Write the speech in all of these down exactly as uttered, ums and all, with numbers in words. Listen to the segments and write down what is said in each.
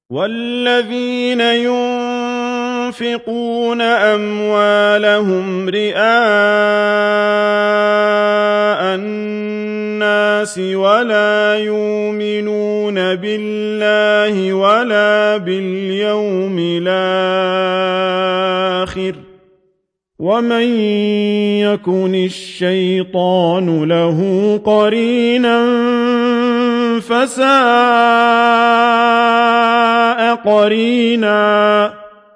وَالَّذِينَ يُنفِقُونَ أَمْوَالَهُمْ رِئَاءَ النَّاسِ وَلَا يُؤْمِنُونَ بِاللَّهِ وَلَا بِالْيَوْمِ الْآخِرِ وَمَن يَكُنِ الشَّيْطَانُ لَهُ قَرِينًا فَسَاءَ قَرِينًا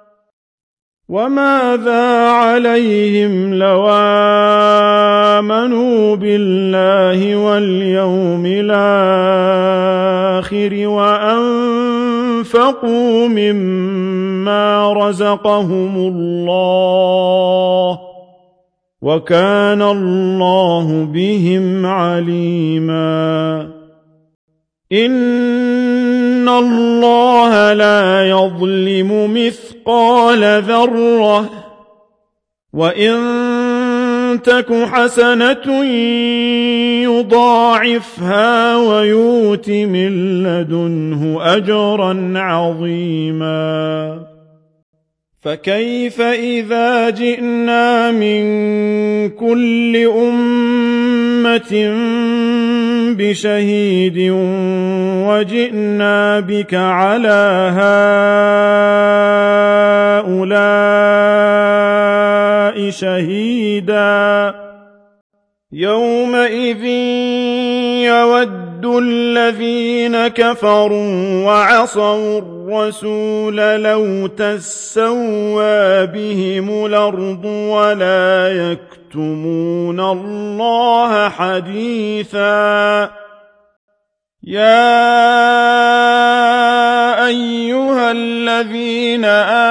وَمَاذَا عَلَيْهِمْ لَوْ آمَنُوا بِاللَّهِ وَالْيَوْمِ الْآخِرِ وَأَنفَقُوا مِمَّا رَزَقَهُمُ اللَّهُ وَكَانَ اللَّهُ بِهِمْ عَلِيمًا إِنَّ اللَّهَ لَا يَظْلِمُ مِثْقَالَ ذَرَّةٍ وَإِن تَكُ حَسَنَةٌ يُضَاعِفْهَا وَيُؤْتِ مِن لَّدُنْهُ أَجْرًا عَظِيمًا فَكَيْفَ إِذَا جِئْنَا مِن كُلِّ أُمَّةٍ بِشَهِيدٍ وَجِئْنَا بِكَ عَلَىٰ هَٰؤُلَاءِ شَهِيدًا يَوْمَئِذٍ يَوَدُّ الَّذِينَ كَفَرُوا وَعَصَوُا الرَّسُولَ لَوْ تَسَوَّىٰ بِهِمُ الْأَرْضُ وَلَا يَكْتُمُونَ اللَّهَ حَدِيثًا يَا أَيُّهَا الَّذِينَ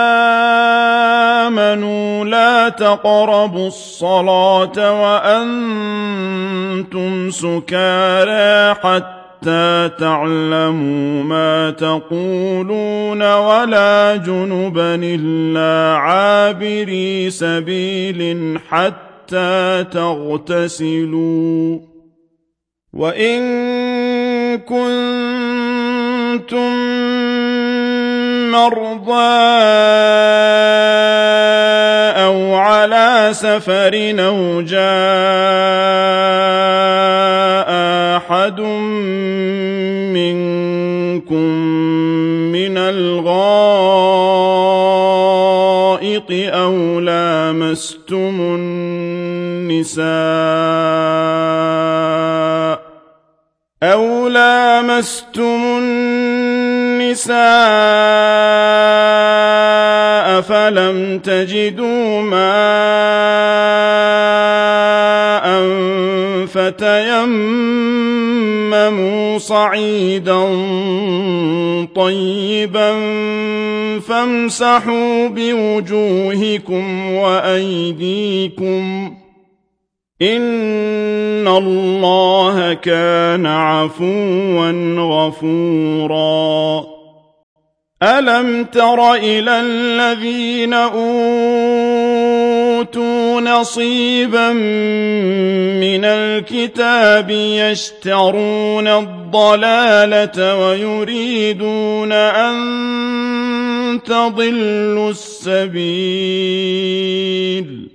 آمَنُوا لَا تَقْرَبُوا الصَّلَاةَ وَأَنتُمْ سُكَارَىٰ حَتَّىٰ تَعْلَمُوا مَا تَقُولُونَ وَلَا جُنُبًا إِلَّا عَابِرِي سَبِيلٍ حَتَّىٰ تَغْتَسِلُوا وَإِن كُنتُم مَّرْضَىٰ أَوْ عَلَىٰ سَفَرٍ أَوْ جَاءَ أَحَدٌ مِّنكُم مِّنَ الْغَائِطِ أَوْ لَامَسْتُمُ النِّسَاءَ أَوْ لَامَسْتُمُ النِّسَاءَ فَلَمْ تَجِدُوا مَاءً فَتَيَمَّمُوا صَعِيدًا طَيِّبًا فَامْسَحُوا بِوُجُوهِكُمْ وَأَيْدِيكُمْ ۗ إِنَّ اللَّهَ كَانَ عَفُوًّا غَفُورًا أَلَمْ تَرَ إِلَى الَّذِينَ أُوتُوا نَصِيبًا مِّنَ الْكِتَابِ يَشْتَرُونَ الضَّلَالَةَ وَيُرِيدُونَ أَن تَضِلُّوا السَّبِيلَ